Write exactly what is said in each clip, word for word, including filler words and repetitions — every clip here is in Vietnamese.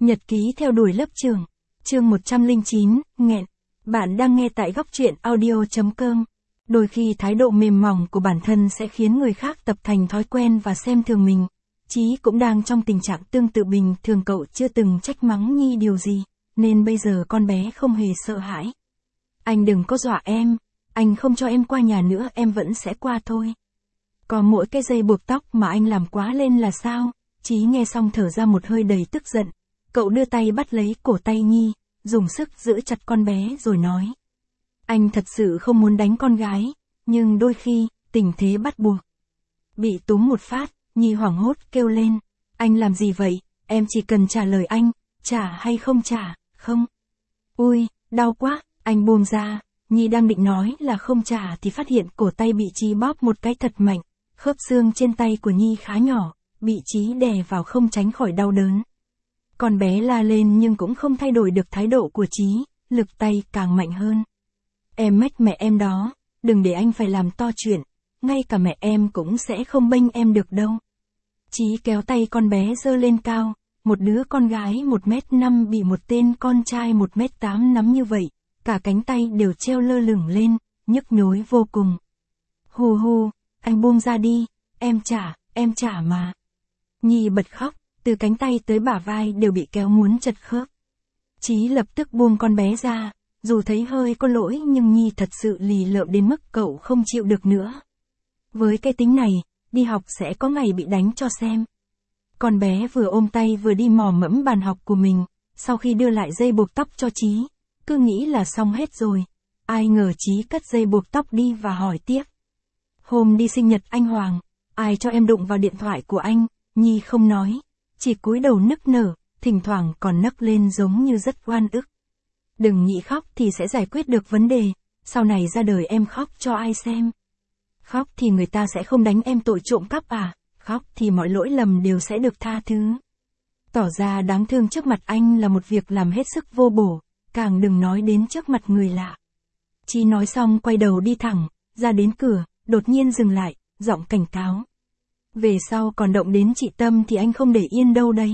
Nhật ký theo đuổi lớp trưởng. Chương một trăm lẻ chín, nghẹn. Bạn đang nghe tại góc truyện audio chấm com. Đôi khi thái độ mềm mỏng của bản thân sẽ khiến người khác tập thành thói quen và xem thường mình. Chí cũng đang trong tình trạng tương tự bình thường, cậu chưa từng trách mắng Nhi điều gì, nên bây giờ con bé không hề sợ hãi. Anh đừng có dọa em, anh không cho em qua nhà nữa, em vẫn sẽ qua thôi. Có mỗi cái dây buộc tóc mà anh làm quá lên là sao? Chí nghe xong thở ra một hơi đầy tức giận. Cậu đưa tay bắt lấy cổ tay Nhi, dùng sức giữ chặt con bé rồi nói. Anh thật sự không muốn đánh con gái, nhưng đôi khi, tình thế bắt buộc. Bị túm một phát, Nhi hoảng hốt kêu lên. Anh làm gì vậy? Em chỉ cần trả lời anh, trả hay không trả, không? Ui, đau quá, anh buông ra. Nhi đang định nói là không trả thì phát hiện cổ tay bị Chí bóp một cái thật mạnh. Khớp xương trên tay của Nhi khá nhỏ, bị Chí đè vào không tránh khỏi đau đớn. Con bé la lên nhưng cũng không thay đổi được thái độ của Chí, lực tay càng mạnh hơn. Em mách mẹ em đó, đừng để anh phải làm to chuyện, ngay cả mẹ em cũng sẽ không bênh em được đâu. Chí kéo tay con bé giơ lên cao, một đứa con gái một mét năm bị một tên con trai một mét tám nắm như vậy, cả cánh tay đều treo lơ lửng lên, nhức nhối vô cùng. Hù hù, anh buông ra đi, em trả, em trả mà. Nhi bật khóc, từ cánh tay tới bả vai đều bị kéo muốn chật khớp. Chí lập tức buông con bé ra, dù thấy hơi có lỗi nhưng Nhi thật sự lì lợm đến mức cậu không chịu được nữa. Với cái tính này, đi học sẽ có ngày bị đánh cho xem. Con bé vừa ôm tay vừa đi mò mẫm bàn học của mình, sau khi đưa lại dây buộc tóc cho Chí, cứ nghĩ là xong hết rồi. Ai ngờ Chí cất dây buộc tóc đi và hỏi tiếp. Hôm đi sinh nhật anh Hoàng, ai cho em đụng vào điện thoại của anh? Nhi không nói, chỉ cúi đầu nức nở, thỉnh thoảng còn nấc lên giống như rất oan ức. Đừng nghĩ khóc thì sẽ giải quyết được vấn đề, sau này ra đời em khóc cho ai xem. Khóc thì người ta sẽ không đánh em tội trộm cắp à, khóc thì mọi lỗi lầm đều sẽ được tha thứ. Tỏ ra đáng thương trước mặt anh là một việc làm hết sức vô bổ, càng đừng nói đến trước mặt người lạ. Chí nói xong quay đầu đi thẳng, ra đến cửa, đột nhiên dừng lại, giọng cảnh cáo. Về sau còn động đến chị Tâm thì anh không để yên đâu đấy.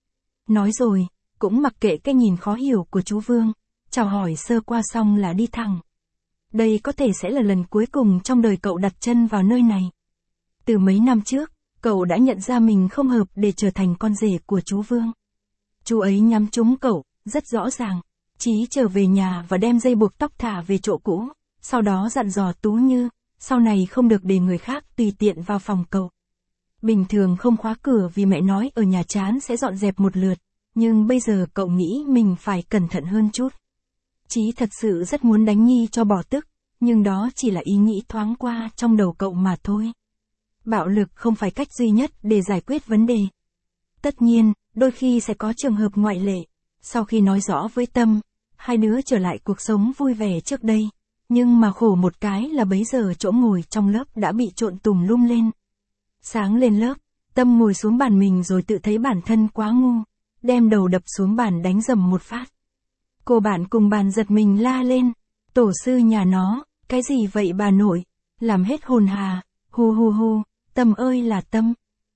Nói rồi, cũng mặc kệ cái nhìn khó hiểu của chú Vương, chào hỏi sơ qua xong là đi thẳng. Đây có thể sẽ là lần cuối cùng trong đời cậu đặt chân vào nơi này. Từ mấy năm trước, cậu đã nhận ra mình không hợp để trở thành con rể của chú Vương. Chú ấy nhắm trúng cậu, rất rõ ràng. Chí trở về nhà và đem dây buộc tóc thả về chỗ cũ, sau đó dặn dò Tú Như, sau này không được để người khác tùy tiện vào phòng cậu. Bình thường không khóa cửa vì mẹ nói ở nhà chán sẽ dọn dẹp một lượt, nhưng bây giờ cậu nghĩ mình phải cẩn thận hơn chút. Chí thật sự rất muốn đánh Nhi cho bỏ tức, nhưng đó chỉ là ý nghĩ thoáng qua trong đầu cậu mà thôi. Bạo lực không phải cách duy nhất để giải quyết vấn đề. Tất nhiên, đôi khi sẽ có trường hợp ngoại lệ. Sau khi nói rõ với Tâm, hai đứa trở lại cuộc sống vui vẻ trước đây. Nhưng mà khổ một cái là bấy giờ chỗ ngồi trong lớp đã bị trộn tùm lum lên. Sáng lên lớp, Tâm ngồi xuống bàn mình rồi tự thấy bản thân quá ngu, đem đầu đập xuống bàn đánh dầm một phát. Cô bạn cùng bàn giật mình la lên, tổ sư nhà nó, cái gì vậy bà nội, làm hết hồn hà, hu hu hu, Tâm ơi là Tâm.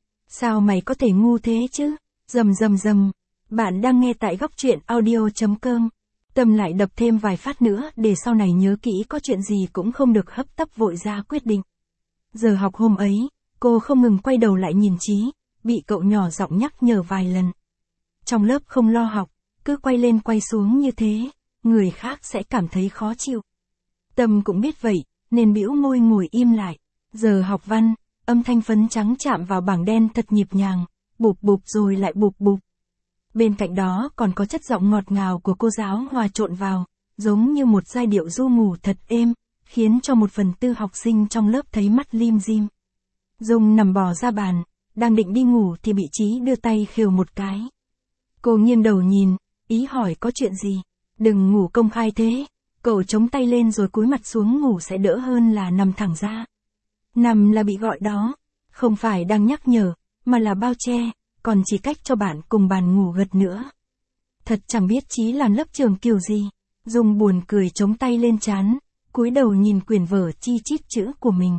Sao mày có thể ngu thế chứ, dầm dầm dầm, bạn đang nghe tại góc truyện audio chấm com. Tâm lại đập thêm vài phát nữa để sau này nhớ kỹ có chuyện gì cũng không được hấp tấp vội ra quyết định. Giờ học hôm ấy, cô không ngừng quay đầu lại nhìn Chí, bị cậu nhỏ giọng nhắc nhở vài lần. Trong lớp không lo học, cứ quay lên quay xuống như thế, người khác sẽ cảm thấy khó chịu. Tâm cũng biết vậy, nên bĩu môi ngồi im lại. Giờ học văn, âm thanh phấn trắng chạm vào bảng đen thật nhịp nhàng, bụp bụp rồi lại bụp bụp. Bên cạnh đó còn có chất giọng ngọt ngào của cô giáo hòa trộn vào, giống như một giai điệu ru ngủ thật êm, khiến cho một phần tư học sinh trong lớp thấy mắt lim dim. Dung nằm bò ra bàn, đang định đi ngủ thì bị Chí đưa tay khều một cái. Cô nghiêng đầu nhìn, ý hỏi có chuyện gì, đừng ngủ công khai thế, cậu chống tay lên rồi cúi mặt xuống ngủ sẽ đỡ hơn là nằm thẳng ra. Nằm là bị gọi đó, không phải đang nhắc nhở, mà là bao che, còn chỉ cách cho bạn cùng bàn ngủ gật nữa. Thật chẳng biết Chí làm lớp trường kiểu gì, Dung buồn cười chống tay lên trán, cúi đầu nhìn quyển vở chi chít chữ của mình.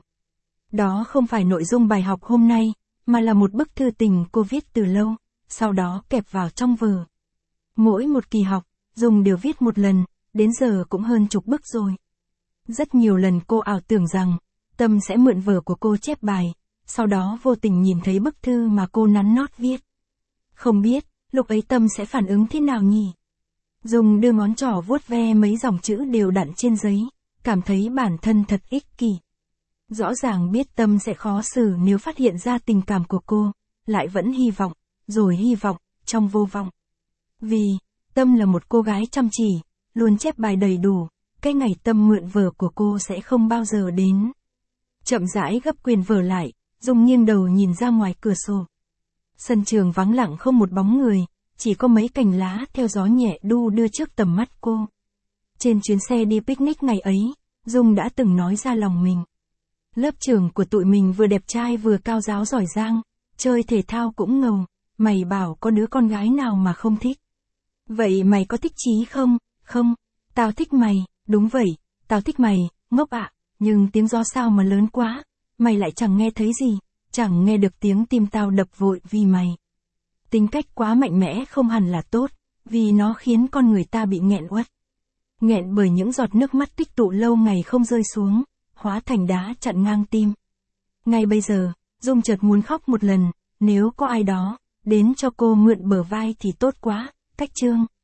Đó không phải nội dung bài học hôm nay, mà là một bức thư tình cô viết từ lâu, sau đó kẹp vào trong vở. Mỗi một kỳ học, Dung đều viết một lần, đến giờ cũng hơn chục bức rồi. Rất nhiều lần cô ảo tưởng rằng, Tâm sẽ mượn vở của cô chép bài, sau đó vô tình nhìn thấy bức thư mà cô nắn nót viết. Không biết, lúc ấy Tâm sẽ phản ứng thế nào nhỉ? Dung đưa ngón trỏ vuốt ve mấy dòng chữ đều đặn trên giấy, cảm thấy bản thân thật ích kỷ. Rõ ràng biết Tâm sẽ khó xử nếu phát hiện ra tình cảm của cô, lại vẫn hy vọng, rồi hy vọng, trong vô vọng. Vì, Tâm là một cô gái chăm chỉ, luôn chép bài đầy đủ, cái ngày Tâm mượn vở của cô sẽ không bao giờ đến. Chậm rãi gấp quyền vở lại, Dung nghiêng đầu nhìn ra ngoài cửa sổ. Sân trường vắng lặng không một bóng người, chỉ có mấy cành lá theo gió nhẹ đu đưa trước tầm mắt cô. Trên chuyến xe đi picnic ngày ấy, Dung đã từng nói ra lòng mình. Lớp trưởng của tụi mình vừa đẹp trai vừa cao giáo giỏi giang, chơi thể thao cũng ngầu, mày bảo có đứa con gái nào mà không thích. Vậy mày có thích Chí không? Không, tao thích mày, đúng vậy, tao thích mày, ngốc ạ, nhưng tiếng gió sao mà lớn quá, mày lại chẳng nghe thấy gì, chẳng nghe được tiếng tim tao đập vội vì mày. Tính cách quá mạnh mẽ không hẳn là tốt, vì nó khiến con người ta bị nghẹn uất. Nghẹn bởi những giọt nước mắt tích tụ lâu ngày không rơi xuống, hóa thành đá chặn ngang tim. Ngay bây giờ, Dung chợt muốn khóc một lần, nếu có ai đó, đến cho cô mượn bờ vai thì tốt quá, Cách Chương.